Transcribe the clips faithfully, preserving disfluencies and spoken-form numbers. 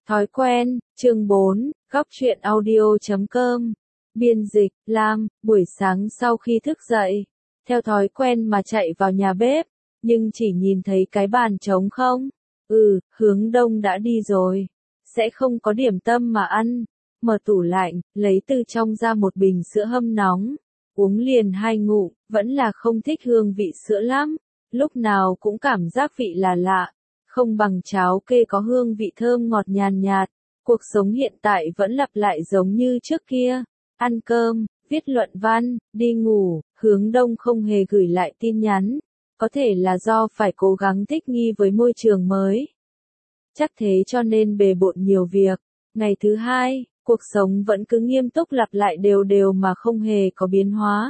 Thói quen, chương bốn, góc truyện audio chấm com. Biên dịch, Lam, buổi sáng sau khi thức dậy, theo thói quen mà chạy vào nhà bếp, nhưng chỉ nhìn thấy cái bàn trống không. Ừ, Hướng Đông đã đi rồi. Sẽ không có điểm tâm mà ăn. Mở tủ lạnh, lấy từ trong ra một bình sữa hâm nóng. Uống liền hai ngụm, vẫn là không thích hương vị sữa lắm. Lúc nào cũng cảm giác vị là lạ. Không bằng cháo kê có hương vị thơm ngọt nhàn nhạt. Cuộc sống hiện tại vẫn lặp lại giống như trước kia. Ăn cơm, viết luận văn, đi ngủ, Hướng Đông không hề gửi lại tin nhắn. Có thể là do phải cố gắng thích nghi với môi trường mới. Chắc thế cho nên bề bộn nhiều việc. Ngày thứ hai, cuộc sống vẫn cứ nghiêm túc lặp lại đều đều mà không hề có biến hóa.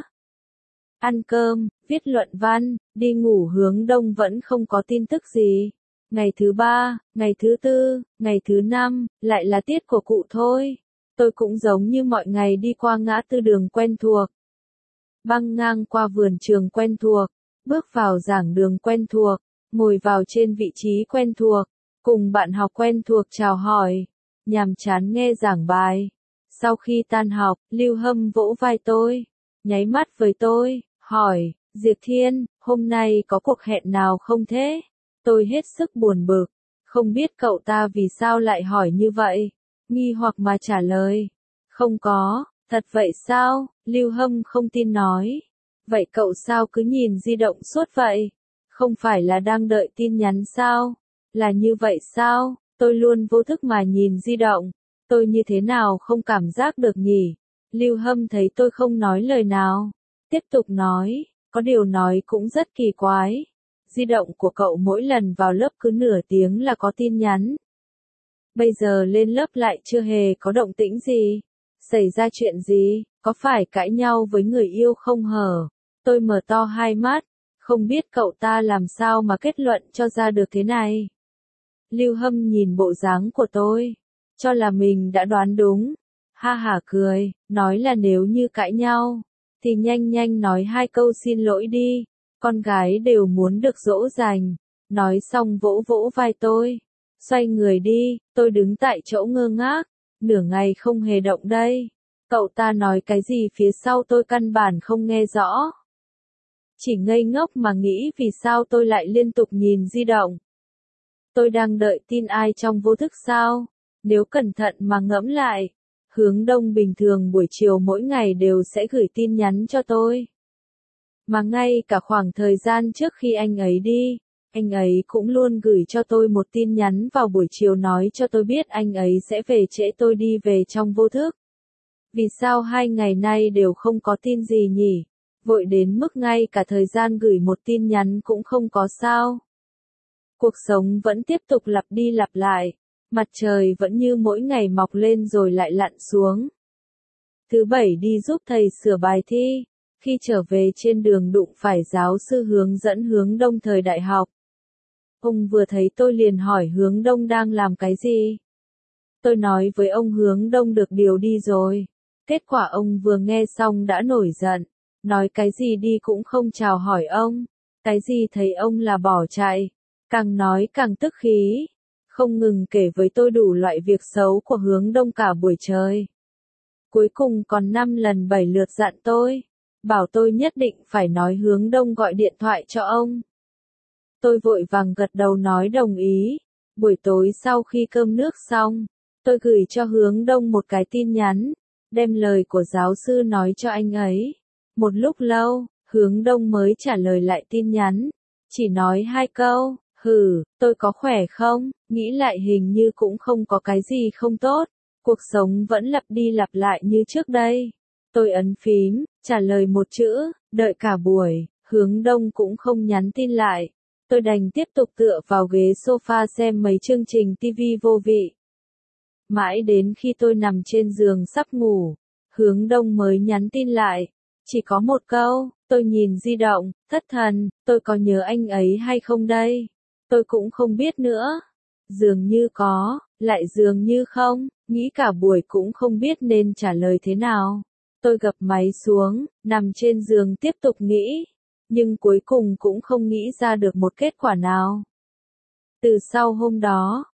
Ăn cơm, viết luận văn, đi ngủ Hướng Đông vẫn không có tin tức gì. Ngày thứ ba, ngày thứ tư, ngày thứ năm, lại là tiết của cụ thôi. Tôi cũng giống như mọi ngày đi qua ngã tư đường quen thuộc. Băng ngang qua vườn trường quen thuộc, bước vào giảng đường quen thuộc, ngồi vào trên vị trí quen thuộc, cùng bạn học quen thuộc chào hỏi, nhàm chán nghe giảng bài. Sau khi tan học, Lưu Hâm vỗ vai tôi, nháy mắt với tôi, hỏi, Diệp Thiên, hôm nay có cuộc hẹn nào không thế? Tôi hết sức buồn bực, không biết cậu ta vì sao lại hỏi như vậy, nghi hoặc mà trả lời, không có, thật vậy sao? Lưu Hâm không tin nói, vậy cậu sao cứ nhìn di động suốt vậy? Không phải là đang đợi tin nhắn sao? Là như vậy sao? Tôi luôn vô thức mà nhìn di động, tôi như thế nào không cảm giác được nhỉ? Lưu Hâm thấy tôi không nói lời nào, tiếp tục nói, có điều nói cũng rất kỳ quái. Di động của cậu mỗi lần vào lớp cứ nửa tiếng là có tin nhắn. Bây giờ lên lớp lại chưa hề có động tĩnh gì. Xảy ra chuyện gì, có phải cãi nhau với người yêu không hở? Tôi mở to hai mắt, không biết cậu ta làm sao mà kết luận cho ra được thế này. Lưu Hâm nhìn bộ dáng của tôi, cho là mình đã đoán đúng. Ha hả cười, nói là nếu như cãi nhau, thì nhanh nhanh nói hai câu xin lỗi đi. Con gái đều muốn được dỗ dành. Nói xong vỗ vỗ vai tôi. Xoay người đi, tôi đứng tại chỗ ngơ ngác. Nửa ngày không hề động đây. Cậu ta nói cái gì phía sau tôi căn bản không nghe rõ. Chỉ ngây ngốc mà nghĩ vì sao tôi lại liên tục nhìn di động. Tôi đang đợi tin ai trong vô thức sao? Nếu cẩn thận mà ngẫm lại, Hướng Đông bình thường buổi chiều mỗi ngày đều sẽ gửi tin nhắn cho tôi. Mà ngay cả khoảng thời gian trước khi anh ấy đi, anh ấy cũng luôn gửi cho tôi một tin nhắn vào buổi chiều nói cho tôi biết anh ấy sẽ về trễ tôi đi về trong vô thức. Vì sao hai ngày nay đều không có tin gì nhỉ? Vội đến mức ngay cả thời gian gửi một tin nhắn cũng không có sao? Cuộc sống vẫn tiếp tục lặp đi lặp lại, mặt trời vẫn như mỗi ngày mọc lên rồi lại lặn xuống. Thứ bảy đi giúp thầy sửa bài thi. Khi trở về trên đường đụng phải giáo sư hướng dẫn Hướng Đông thời đại học. Ông vừa thấy tôi liền hỏi Hướng Đông đang làm cái gì. Tôi nói với ông Hướng Đông được điều đi rồi. Kết quả ông vừa nghe xong đã nổi giận. Nói cái gì đi cũng không chào hỏi ông. Cái gì thấy ông là bỏ chạy. Càng nói càng tức khí. Không ngừng kể với tôi đủ loại việc xấu của Hướng Đông cả buổi trời. Cuối cùng còn năm lần bảy lượt dặn tôi. Bảo tôi nhất định phải nói Hướng Đông gọi điện thoại cho ông. Tôi vội vàng gật đầu nói đồng ý. Buổi tối sau khi cơm nước xong, tôi gửi cho Hướng Đông một cái tin nhắn, đem lời của giáo sư nói cho anh ấy. Một lúc lâu, Hướng Đông mới trả lời lại tin nhắn, chỉ nói hai câu, hừ, tôi có khỏe không, nghĩ lại hình như cũng không có cái gì không tốt, cuộc sống vẫn lặp đi lặp lại như trước đây. Tôi ấn phím, trả lời một chữ, đợi cả buổi, Hướng Đông cũng không nhắn tin lại. Tôi đành tiếp tục tựa vào ghế sofa xem mấy chương trình ti vi vô vị. Mãi đến khi tôi nằm trên giường sắp ngủ, Hướng Đông mới nhắn tin lại. Chỉ có một câu, tôi nhìn di động, thất thần, tôi có nhớ anh ấy hay không đây? Tôi cũng không biết nữa. Dường như có, lại dường như không, nghĩ cả buổi cũng không biết nên trả lời thế nào. Tôi gập máy xuống, nằm trên giường tiếp tục nghĩ, nhưng cuối cùng cũng không nghĩ ra được một kết quả nào. Từ sau hôm đó,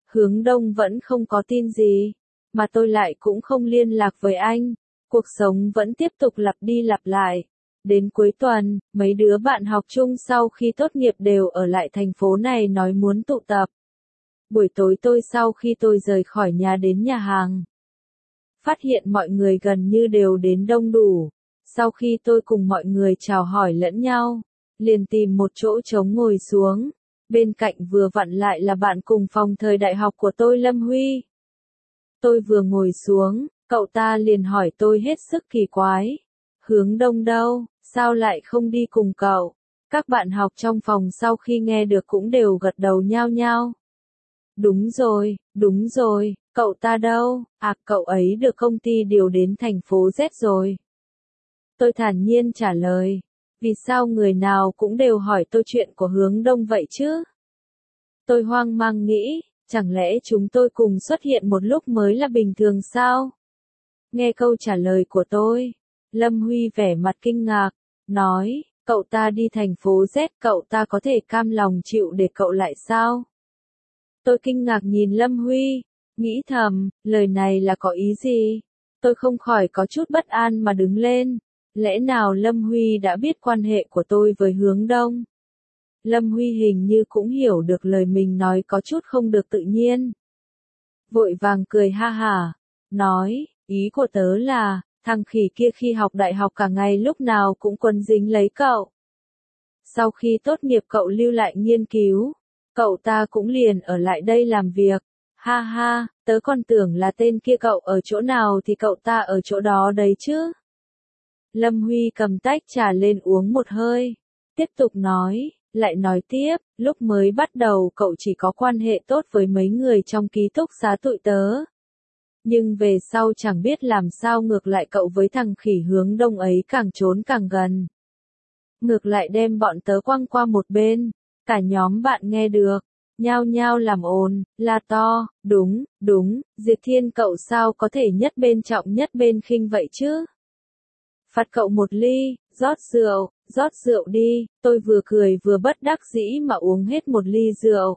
Hướng Đông vẫn không có tin gì, mà tôi lại cũng không liên lạc với anh. Cuộc sống vẫn tiếp tục lặp đi lặp lại. Đến cuối tuần, mấy đứa bạn học chung sau khi tốt nghiệp đều ở lại thành phố này nói muốn tụ tập. Buổi tối tôi sau khi tôi rời khỏi nhà đến nhà hàng, phát hiện mọi người gần như đều đến đông đủ. Sau khi tôi cùng mọi người chào hỏi lẫn nhau, liền tìm một chỗ trống ngồi xuống. Bên cạnh vừa vặn lại là bạn cùng phòng thời đại học của tôi Lâm Huy. Tôi vừa ngồi xuống, cậu ta liền hỏi tôi hết sức kỳ quái. Hướng Đông đâu, sao lại không đi cùng cậu? Các bạn học trong phòng sau khi nghe được cũng đều gật đầu nhao nhao. Đúng rồi, đúng rồi, cậu ta đâu? À, cậu ấy được công ty điều đến thành phố Z rồi. Tôi thản nhiên trả lời. Vì sao người nào cũng đều hỏi tôi chuyện của Hướng Đông vậy chứ? Tôi hoang mang nghĩ, chẳng lẽ chúng tôi cùng xuất hiện một lúc mới là bình thường sao? Nghe câu trả lời của tôi, Lâm Huy vẻ mặt kinh ngạc, nói, cậu ta đi thành phố Z, cậu ta có thể cam lòng chịu để cậu lại sao? Tôi kinh ngạc nhìn Lâm Huy, nghĩ thầm, lời này là có ý gì? Tôi không khỏi có chút bất an mà đứng lên. Lẽ nào Lâm Huy đã biết quan hệ của tôi với Hướng Đông? Lâm Huy hình như cũng hiểu được lời mình nói có chút không được tự nhiên. Vội vàng cười ha hả, nói, ý của tớ là, thằng khỉ kia khi học đại học cả ngày lúc nào cũng quấn dính lấy cậu. Sau khi tốt nghiệp cậu lưu lại nghiên cứu, cậu ta cũng liền ở lại đây làm việc. Ha ha, tớ còn tưởng là tên kia cậu ở chỗ nào thì cậu ta ở chỗ đó đấy chứ. Lâm Huy cầm tách trà lên uống một hơi, tiếp tục nói, lại nói tiếp, lúc mới bắt đầu cậu chỉ có quan hệ tốt với mấy người trong ký túc xá tụi tớ. Nhưng về sau chẳng biết làm sao ngược lại cậu với thằng khỉ Hướng Đông ấy càng trốn càng gần. Ngược lại đem bọn tớ quăng qua một bên, cả nhóm bạn nghe được, nhao nhao làm ồn, la to, đúng, đúng, Diệp Thiên cậu sao có thể nhất bên trọng nhất bên khinh vậy chứ? Phạt cậu một ly, rót rượu, rót rượu đi, tôi vừa cười vừa bất đắc dĩ mà uống hết một ly rượu.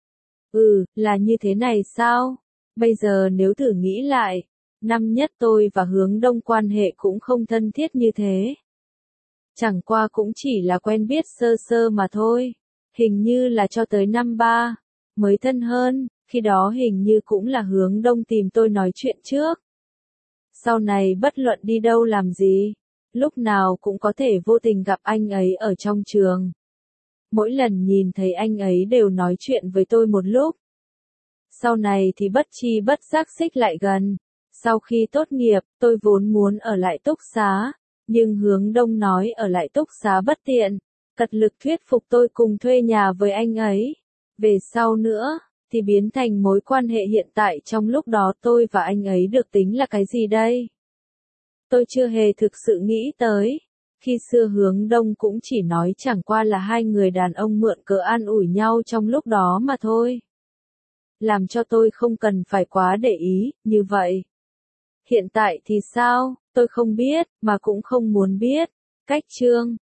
Ừ, là như thế này sao? Bây giờ nếu thử nghĩ lại, năm nhất tôi và Hướng Đông quan hệ cũng không thân thiết như thế. Chẳng qua cũng chỉ là quen biết sơ sơ mà thôi. Hình như là cho tới năm ba, mới thân hơn, khi đó hình như cũng là Hướng Đông tìm tôi nói chuyện trước. Sau này bất luận đi đâu làm gì, lúc nào cũng có thể vô tình gặp anh ấy ở trong trường. Mỗi lần nhìn thấy anh ấy đều nói chuyện với tôi một lúc. Sau này thì bất chi bất giác xích lại gần. Sau khi tốt nghiệp, tôi vốn muốn ở lại túc xá, nhưng Hướng Đông nói ở lại túc xá bất tiện, cật lực thuyết phục tôi cùng thuê nhà với anh ấy. Về sau nữa, thì biến thành mối quan hệ hiện tại trong lúc đó tôi và anh ấy được tính là cái gì đây? Tôi chưa hề thực sự nghĩ tới. Khi xưa Hướng Đông cũng chỉ nói chẳng qua là hai người đàn ông mượn cớ an ủi nhau trong lúc đó mà thôi. Làm cho tôi không cần phải quá để ý, như vậy. Hiện tại thì sao, tôi không biết, mà cũng không muốn biết. Cách chương